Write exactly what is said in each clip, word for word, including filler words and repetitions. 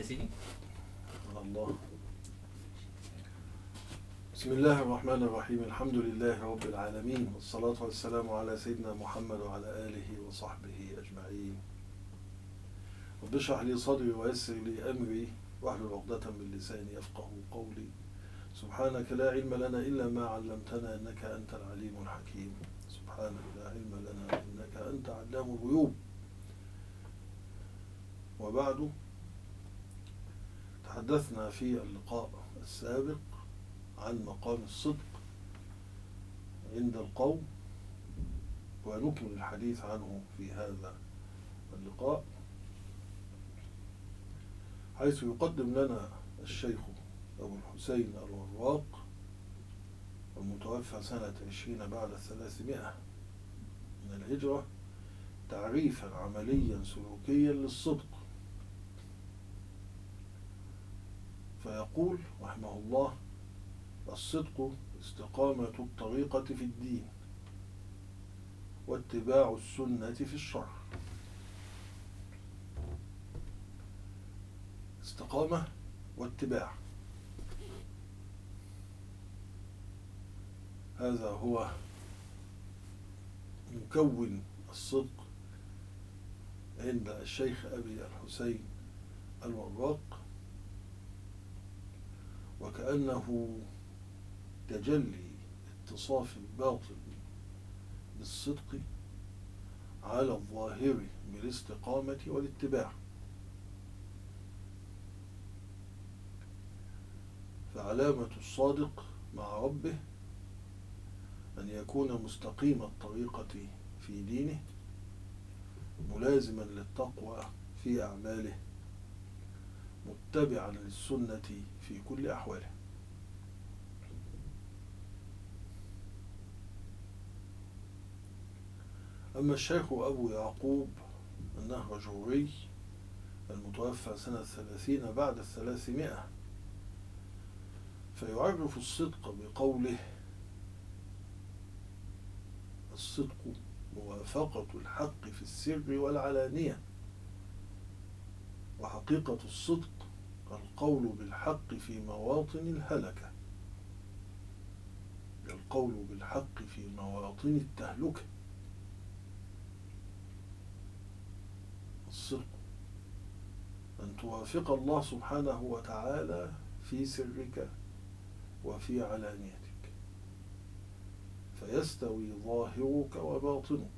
sini? الله. بسم الله الرحمن الرحيم. الحمد لله رب العالمين، والصلاة والسلام على سيدنا محمد وعلى آله وصحبه أجمعين. رب اشرح لي صدري ويسر لي أمري واحلل عقدة من لساني يفقه قولي. سبحانك لا علم لنا إلا ما علمتنا إنك أنت العليم الحكيم. سبحانك لا علم لنا إنك أنت علام الغيوب. وبعد، تحدثنا في اللقاء السابق عن مقام الصدق عند القوم، ونكمل الحديث عنه في هذا اللقاء، حيث يقدم لنا الشيخ أبو الحسين الوراق المتوفى سنة عشرين بعد الثلاثمائة من الهجرة تعريفا عمليا سلوكيا للصدق، فيقول رحمه الله: الصدق استقامة الطريقة في الدين واتباع السنة في الشرع. استقامة واتباع، هذا هو مكون الصدق عند الشيخ أبي الحسين الوراق، وكأنه تجلي اتصاف الباطل بالصدق على الظاهر بالاستقامة والاتباع. فعلامة الصادق مع ربه أن يكون مستقيم الطريقة في دينه، ملازما للتقوى في أعماله، متبعا للسنة في كل أحواله. أما الشيخ أبو يعقوب النهرجوري المتوفى سنة ثلاثين بعد الثلاثمائة، فيعرف الصدق بقوله: الصدق موافقة الحق في السر والعلانية، وحقيقة الصدق القول بالحق في مواطن الهلكة، القول بالحق في مواطن التهلكة. الصدق أن توافق الله سبحانه وتعالى في سرك وفي علانيتك، فيستوي ظاهرك وباطنك،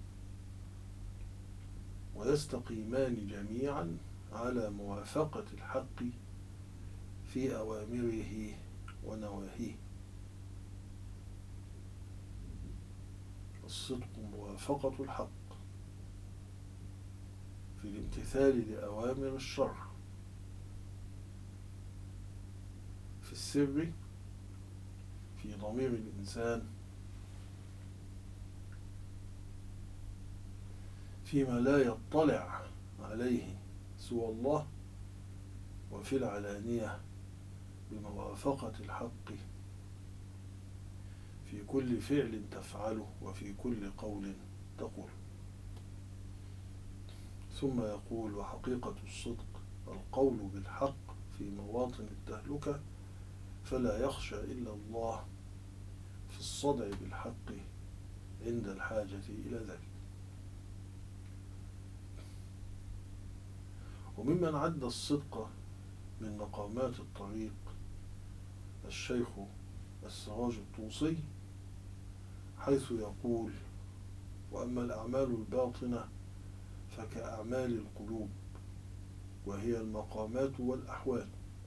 ويستقيمان جميعا على موافقة الحق في أوامره ونواهيه. الصدق موافقة الحق في الامتثال لأوامر الشرع في السر، في ضمير الإنسان، فيما لا يطلع عليه سوى الله، وفي العلانية بموافقة الحق في كل فعل تفعله وفي كل قول تقول. ثم يقول: وحقيقة الصدق القول بالحق في مواطن التهلكة، فلا يخشى إلا الله في الصدع بالحق عند الحاجة إلى ذلك. وممن عد الصدق من مقامات الطريق الشيخ السراج الطوسي، حيث يقول: وأما الأعمال الباطنة فكأعمال القلوب، وهي المقامات والأحوال،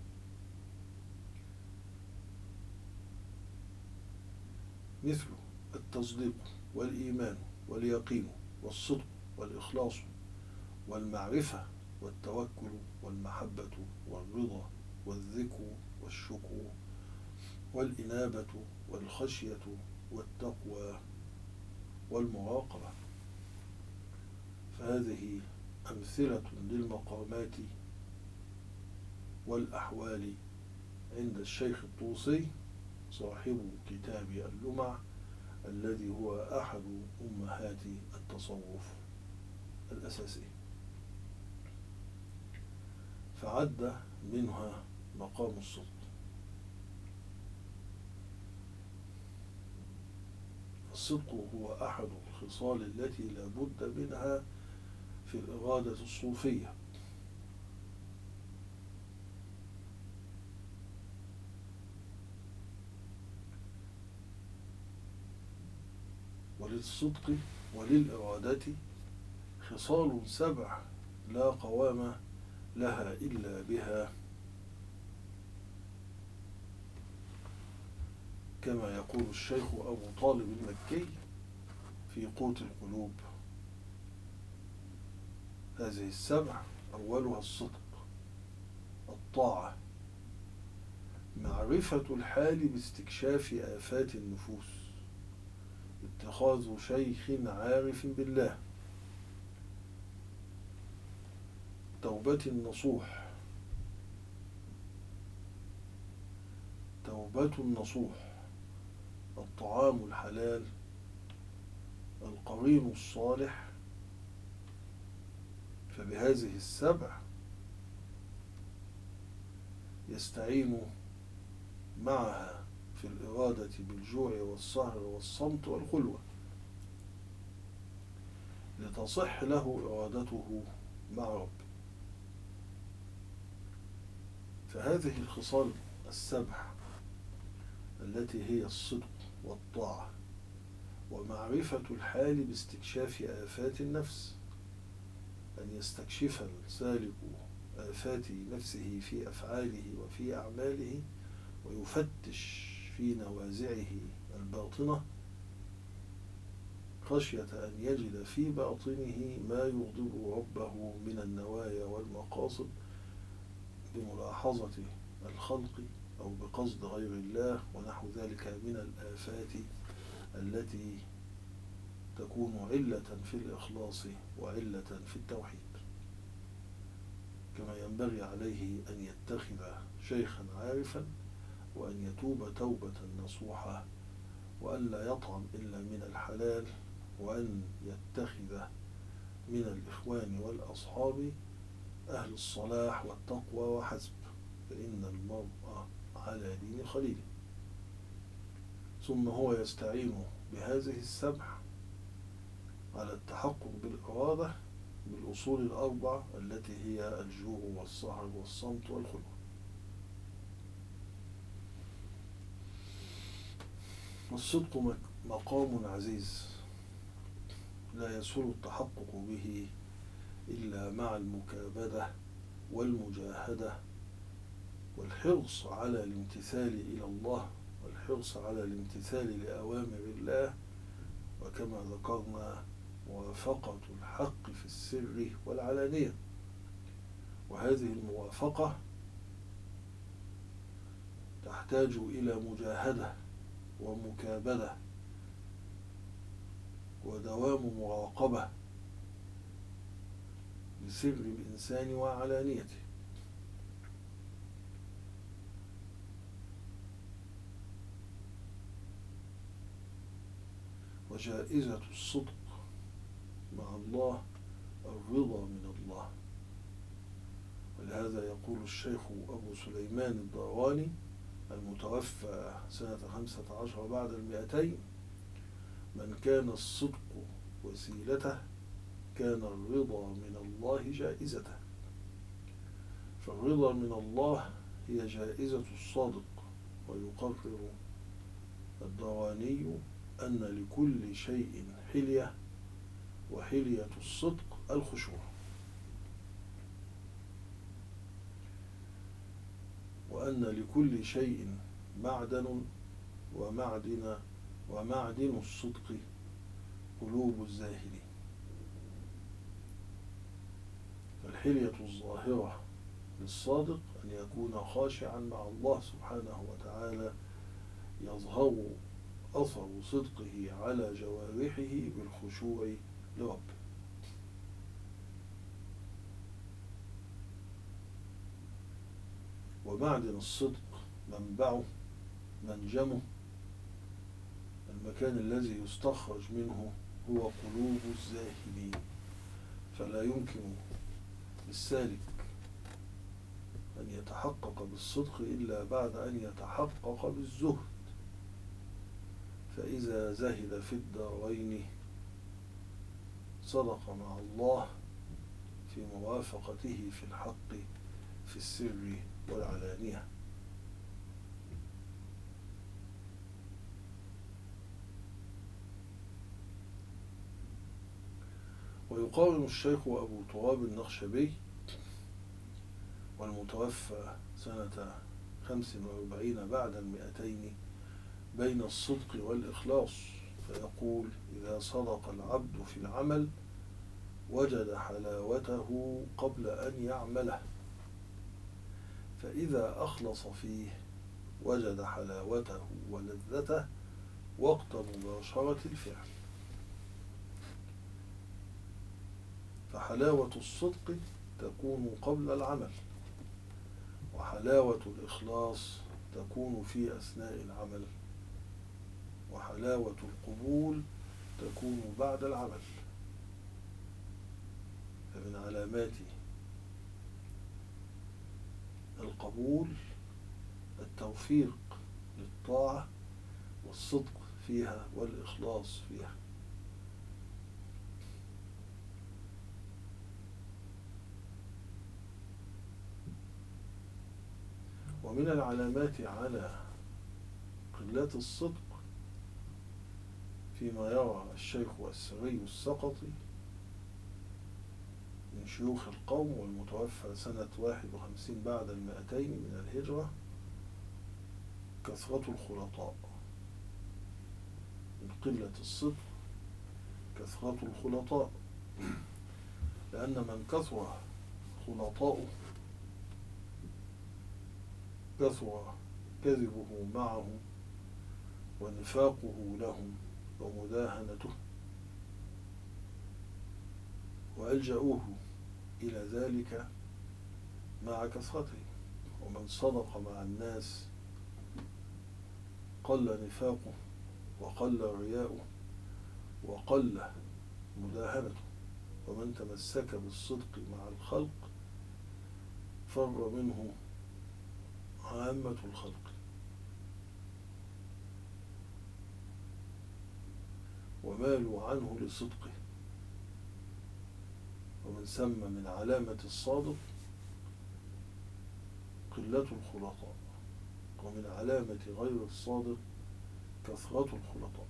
مثل التصديق والإيمان واليقين والصدق والإخلاص والمعرفة والتوكل والمحبة والرضا والذكر والشكر والإنابة والخشية والتقوى والمراقبة. فهذه أمثلة للمقامات والأحوال عند الشيخ الطوسي صاحب كتاب اللمع، الذي هو أحد أمهات التصوف الأساسي. فعد منها مقام الصدق. الصدق هو أحد الخصال التي لا بد منها في الإرادة الصوفية. وللصدق وللإرادة خصال سبع لا قوام لها إلا بها، كما يقول الشيخ أبو طالب المكي في قوت القلوب. هذه السبع أولها الصدق، الطاعة، معرفة الحال باستكشاف آفات النفوس، اتخاذ شيخ عارف بالله، توبة النصوح، توبة النصوح، الطعام الحلال، القرين الصالح. فبهذه السبع يستعين معها في الإرادة بالجوع والسهر والصمت والخلوة لتصح له إرادته مع ربه. فهذه الخصال السبع التي هي الصدق والطاعة ومعرفة الحال باستكشاف آفات النفس، أن يستكشف السالك آفات نفسه في أفعاله وفي أعماله ويفتش في نوازعه الباطنة خشية أن يجد في باطنه ما يغضب ربه من النوايا والمقاصد بملاحظة الخلق أو بقصد غير الله ونحو ذلك من الآفات التي تكون علة في الإخلاص وعلة في التوحيد. كما ينبغي عليه أن يتخذ شيخا عارفا وأن يتوب توبة نصوحة وأن لا يطعم إلا من الحلال وأن يتخذ من الإخوان والأصحاب أهل الصلاح والتقوى وحسب، فإن المرء على دين خليله. ثم هو يستعين بهذه السبع على التحقق بالإرادة بالأصول الأربع التي هي الجوع والسهر والصمت والخلوة. والصدق مقام عزيز لا يسهل التحقق به إلا مع المكابدة والمجاهدة والحرص على الامتثال إلى الله والحرص على الامتثال لأوامر الله، وكما ذكرنا موافقة الحق في السر والعلانية. وهذه الموافقة تحتاج إلى مجاهدة ومكابدة ودوام مراقبة لسر الإنسان وعلانيته. وجائزة الصدق مع الله الرضا من الله. ولهذا يقول الشيخ أبو سليمان الدرواني المتوفى سنة خمسة عشر بعد المئتين: من كان الصدق وسيلته كان الرضا من الله جائزته. فالرضا من الله هي جائزة الصادق. ويقرر الدرواني أن لكل شيء حلية، وحلية الصدق الخشوع. وأن لكل شيء معدن، ومعدن ومعدن الصدق قلوب الزاهدين. فالحلية الظاهرة للصادق أن يكون خاشعا مع الله سبحانه وتعالى، يظهر أثر صدقه على جوارحه بالخشوع لربه. ومعدن الصدق منبعه منجمه المكان الذي يستخرج منه هو قلوب الزاهدين. فلا يمكن للسالك أن يتحقق بالصدق إلا بعد أن يتحقق بالزهد، فإذا زهد في الدارين صدق مع الله في موافقته في الحق في السر والعلانية. ويقارن الشيخ أبو تراب النخشبي والمتوفى سنة خمس وأربعين بعد المئتين بين الصدق والإخلاص، فيقول: إذا صدق العبد في العمل وجد حلاوته قبل أن يعمله، فإذا أخلص فيه وجد حلاوته ولذته وقت مباشرة الفعل. فحلاوة الصدق تكون قبل العمل، وحلاوة الإخلاص تكون في أثناء العمل، وحلاوة القبول تكون بعد العمل. فمن علامات القبول التوفيق للطاعة والصدق فيها والإخلاص فيها. ومن العلامات على قلة الصدق فيما يرى الشيخ السري السقطي من شيوخ القوم والمتوفى سنة واحد وخمسين بعد المئتين من الهجرة: كثرة الخلطاء. من قلة الصدق كثرة الخلطاء، لأن من كثر خلطاؤه كثر كذبه معهم ونفاقه لهم ومداهنته، وألجأوه إلى ذلك مع كثرته. ومن صدق مع الناس قل نفاقه وقل رياؤه وقل مداهنته، ومن تمسك بالصدق مع الخلق فر منه عامة الخلق. ومالوا عنه لصدقه. ومن ثم من علامة الصادق قلة الخلطاء، ومن علامة غير الصادق كثرة الخلطاء.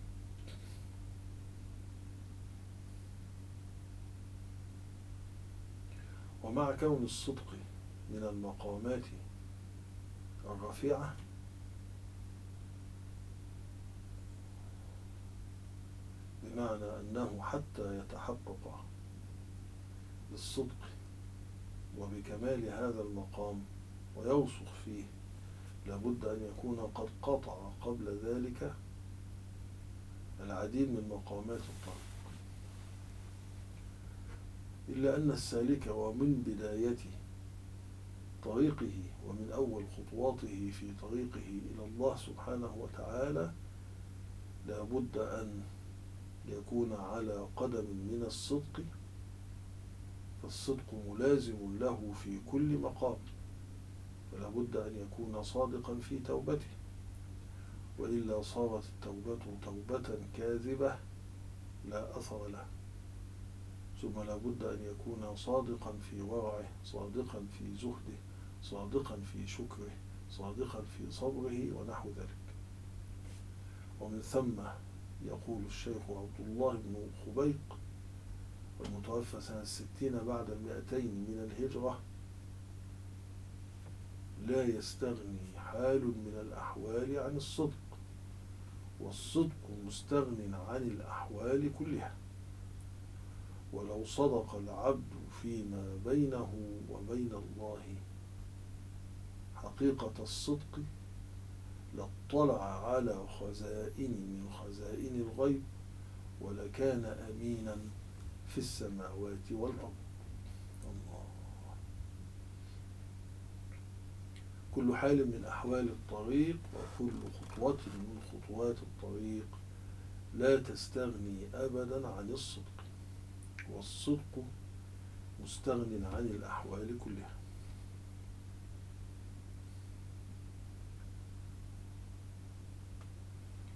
ومع كون الصدق من المقامات الرفيعة، بمعنى أنه حتى يتحقق بالصدق وبكمال هذا المقام ويوثق فيه لابد أن يكون قد قطع قبل ذلك العديد من مقامات الطريق. إلا أن السالك ومن بداية طريقه ومن أول خطواته في طريقه إلى الله سبحانه وتعالى لابد أن يكون على قدم من الصدق، فالصدق ملازم له في كل مقام، فلا بد أن يكون صادقا في توبته، وإلا صارت التوبة توبة كاذبة لا أثر له. ثم لا بد أن يكون صادقا في ورعه، صادقا في زهده، صادقا في شكره، صادقا في صبره ونحو ذلك. ومن ثم يقول الشيخ عبد الله بن خبيق المتوفى سنة ستين بعد المئتين من الهجرة: لا يستغني حال من الأحوال عن الصدق، والصدق مستغن عن الأحوال كلها. ولو صدق العبد فيما بينه وبين الله حقيقة الصدق لاطلع على خزائن من خزائن الغيب ولكان أمينا في السماوات والأرض. الله. كل حال من أحوال الطريق وكل خطوة من خطوات الطريق لا تستغني أبدا عن الصدق، والصدق مستغن عن الأحوال كلها.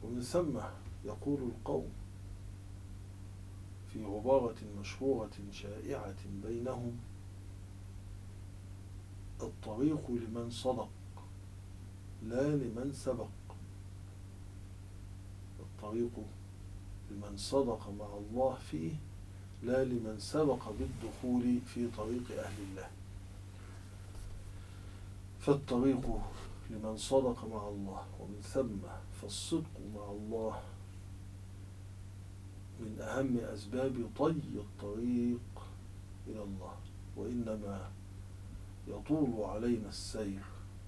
ومن ثم يقول القوم في عبارة مشهورة شائعة بينهم: الطريق لمن صدق لا لمن سبق. الطريق لمن صدق مع الله فيه لا لمن سبق بالدخول في طريق أهل الله. فالطريق لمن صدق مع الله، ومن ثم فالصدق مع الله من أهم أسباب طي الطريق إلى الله. وإنما يطول علينا السير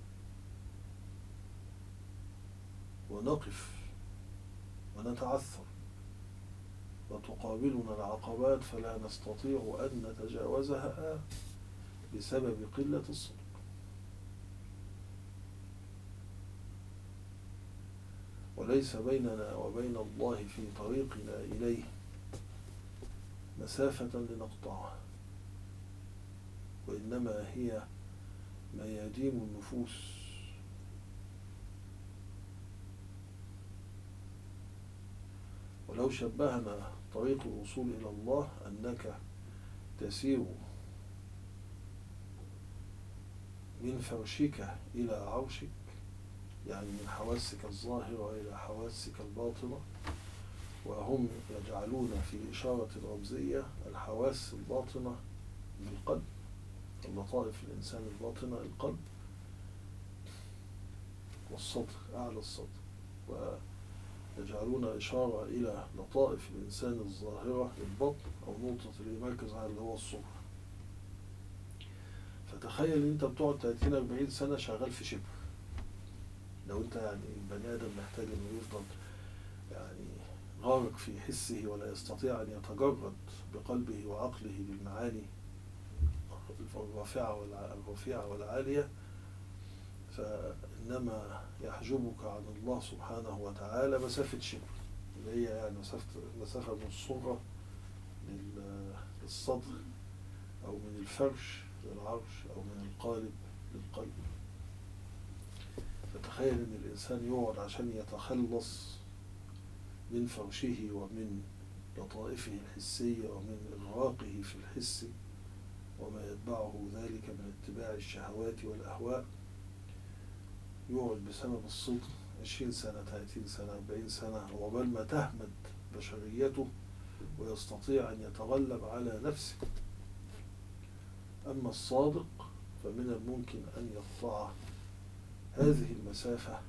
ونقف ونتعثر وتقابلنا العقبات فلا نستطيع أن نتجاوزها بسبب قلة الصدق. وليس بيننا وبين الله في طريقنا إليه مسافة لنقطعها، وإنما هي ميادين النفوس. ولو شبهنا طريق الوصول إلى الله أنك تسير من فرشك إلى عرشك، يعني من حواسك الظاهرة إلى حواسك الباطنة، وهم يجعلون في إشارة رمزية الحواس الباطنة بالقلب، اللطائف الإنسان الباطنة القلب والصدر، أعلى الصدر، ويجعلون إشارة إلى لطائف الإنسان الظاهرة البطن أو نقطة المركز على اللي هو الصدر. فتخيل إن أنت بتقعد ثلاثين أربعين سنة شغال في شبر. لو أنت يعني بني آدم محتاج إنه يفضل يعني غارق في حسه ولا يستطيع أن يتجرد بقلبه وعقله للمعاني الرافعة والرفيعة والعالية، فإنما يحجبك عن الله سبحانه وتعالى مسافة شبر، اللي هي يعني مسافة مسافة من الصغرى للصدر، أو من الفرش للعرش، أو من القالب للقلب. فتخيل إن الإنسان يقعد عشان يتخلص من فرشه ومن لطائفه الحسية ومن إغراقه في الحس وما يتبعه ذلك من اتباع الشهوات والأهواء، يقعد بسبب الصدق عشرين سنة ثلاثين سنة أربعين سنة وعقبال ما تهمد بشريته ويستطيع أن يتغلب على نفسه. أما الصادق فمن الممكن أن يقطع هذه المسافة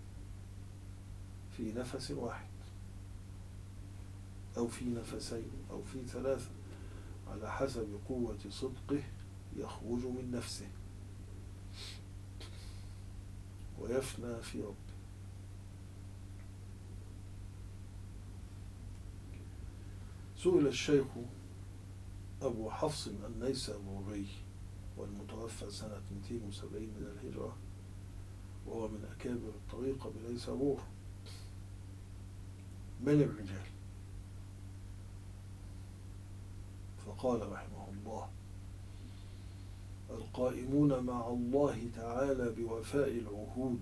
في نفس واحد أو في نفسين أو في ثلاثة، على حسب قوة صدقه يخرج من نفسه ويفنى في ربه. سئل الشيخ أبو حفص النيسابوري والمتوفى سنة مئتين وسبعين من الهجرة، وهو من أكابر الطريقة بنيسابور: من الرجال؟ فقال رحمه الله: القائمون مع الله تعالى بوفاء العهود.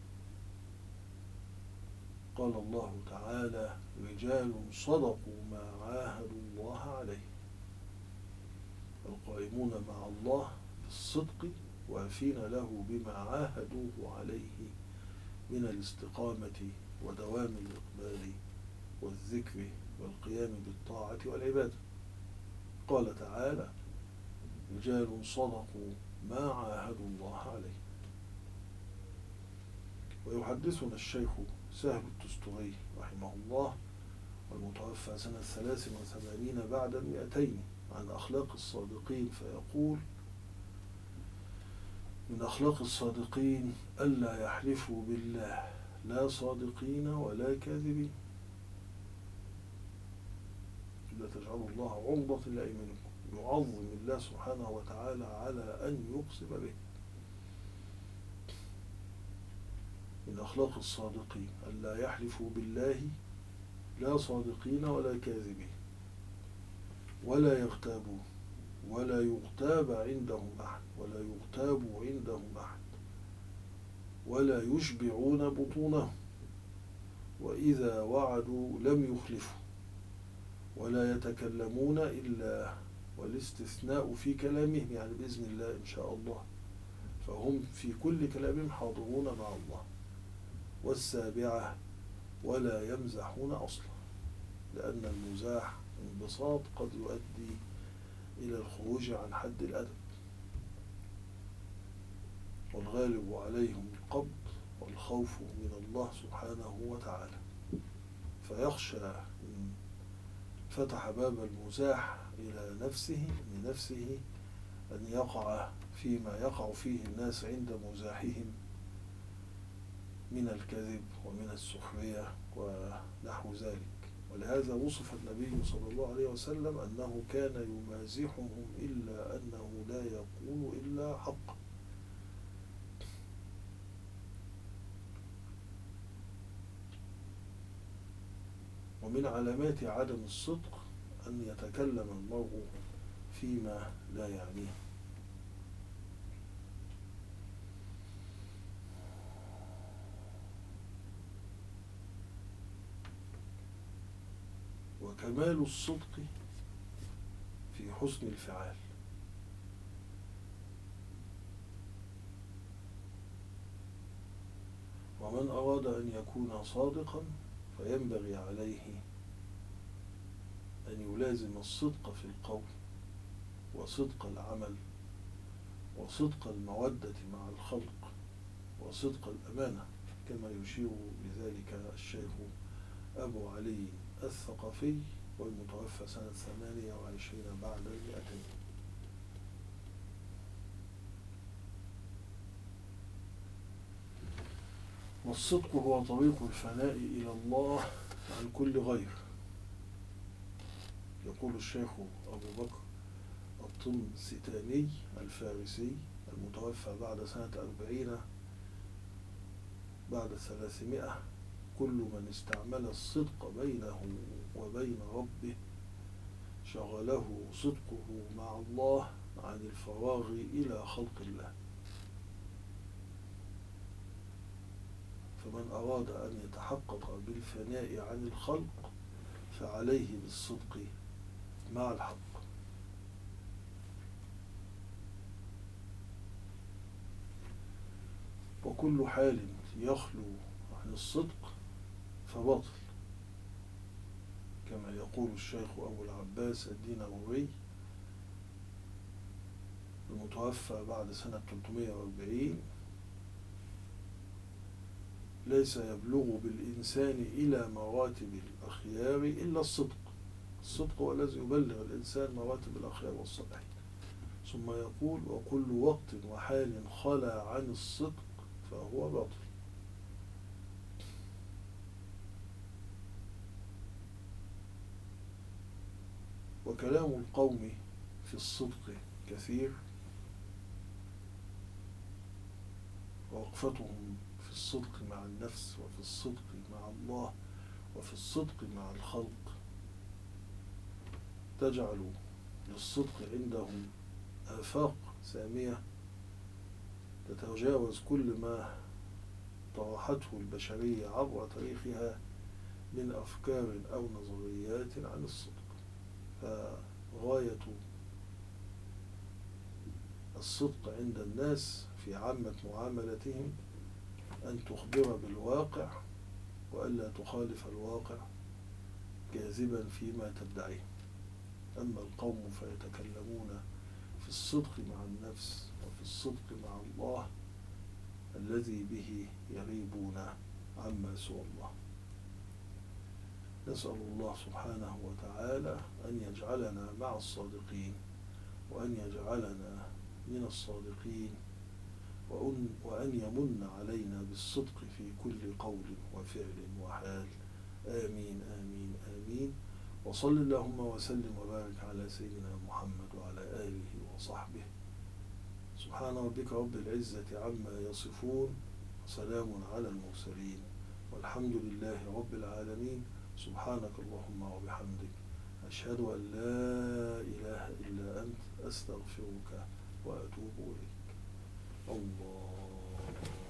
قال الله تعالى: رجال صدقوا ما عاهدوا الله عليه. القائمون مع الله بالصدق وافين له بما عاهدوه عليه من الاستقامة ودوام الإقبال والذكر والقيام بالطاعة والعبادة. قال تعالى: رجال صدقوا ما عاهدوا الله عليه. ويحدثنا الشيخ سهل التستري رحمه الله والمتوفى سنة ثلاث وثمانين بعد المئتين عن أخلاق الصادقين، فيقول: من أخلاق الصادقين ألا يحلفوا بالله لا صادقين ولا كاذبين، لا تجعلوا الله عرضة لأيمانكم، يعظم الله سبحانه وتعالى على أن يقسم به. من أخلاق الصادقين ألا يحلفوا بالله لا صادقين ولا كاذبين، ولا يغتابوا، ولا يغتاب عندهم أحد، ولا يغتاب عندهم أحد، ولا يشبعون بطونهم، وإذا وعدوا لم يخلفوا ولا يتكلمون إلا، والاستثناء في كلامهم يعني بإذن الله إن شاء الله، فهم في كل كلامهم حاضرون مع الله. والسابعة ولا يمزحون أصلا، لأن المزاح انبساط قد يؤدي إلى الخروج عن حد الأدب. والغالب عليهم القبض والخوف من الله سبحانه وتعالى، فيخشى إن فتح باب المزاح إلى نفسه لنفسه أن يقع فيما يقع فيه الناس عند مزاحهم من الكذب ومن السخرية ونحو ذلك. ولهذا وصف النبي صلى الله عليه وسلم أنه كان يمازحهم إلا أنه لا يقول إلا حق. ومن علامات عدم الصدق أن يتكلم المرء فيما لا يعنيه. وكمال الصدق في حسن الفعال. ومن أراد أن يكون صادقا فينبغي عليه أن يلازم الصدق في القول وصدق العمل وصدق المودة مع الخلق وصدق الأمانة، كما يشير لذلك الشيخ أبو علي الثقفي، والمتوفى سنة ثمانية وعشرين بعد المئتين. والصدق هو طريق الفناء إلى الله عن كل غير. يقول الشيخ أبو بكر الطمستاني الفارسي المتوفى بعد سنة أربعين بعد ثلاثمائة: كل من استعمل الصدق بينه وبين ربه شغله صدقه مع الله عن الفراغ إلى خلق الله. فمن أراد أن يتحقق بالفناء عن الخلق فعليه بالصدق مع الحق. وكل حال يخلو عن الصدق فباطل، كما يقول الشيخ أبو العباس الدينوري المتوفى بعد سنة ثلاثمائة وأربعين: ليس يبلغ بالإنسان إلى مراتب الأخيار إلا الصدق. الصدق هو الذي يبلغ الإنسان مراتب الأخيار والصالحين. ثم يقول: وكل وقت وحال خلا عن الصدق فهو باطل. وكلام القوم في الصدق كثير، ووقفتهم في الصدق مع النفس وفي الصدق مع الله وفي الصدق مع الخلق تجعل للصدق عندهم آفاق سامية تتجاوز كل ما طرحته البشرية عبر تاريخها من أفكار أو نظريات عن الصدق. فغاية الصدق عند الناس في عامة معاملتهم أن تخبر بالواقع وألا تخالف الواقع كاذبا فيما تدعيه. أما القوم فيتكلمون في الصدق مع النفس وفي الصدق مع الله الذي به يغيبون عما سوى الله. نسأل الله سبحانه وتعالى أن يجعلنا مع الصادقين، وأن يجعلنا من الصادقين، وأن يمن علينا بالصدق في كل قول وفعل وحال. آمين آمين آمين. وصل اللهم وسلم وبارك على سيدنا محمد وعلى آله وصحبه. سبحان ربك رب العزة عما يصفون، وسلام على المرسلين، والحمد لله رب العالمين. سبحانك اللهم وبحمدك، أشهد أن لا إله إلا أنت، أستغفرك وأتوب إليك. الله